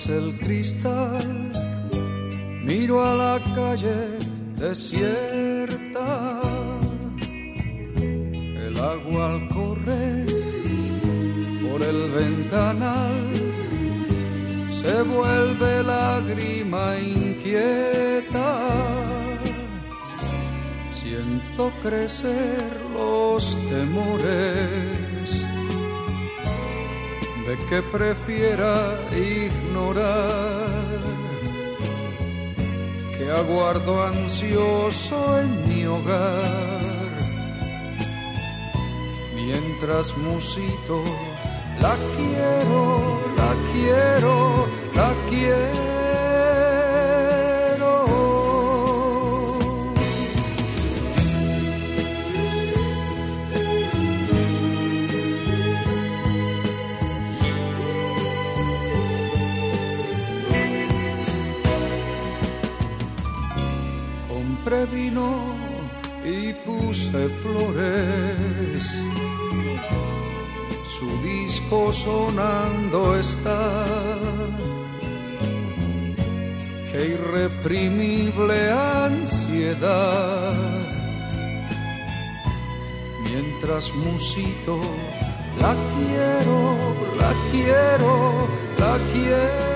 tras el cristal miro a la calle desierta. El agua al correr por el ventanal se vuelve lágrima inquieta. Siento crecer los temores de que prefiera ignorar, que aguardo ansioso en mi hogar, mientras musito, la quiero, la quiero, la quiero. Compré vino y puse flores, su disco sonando está. Qué irreprimible ansiedad. Mientras musito, la quiero, la quiero, la quiero.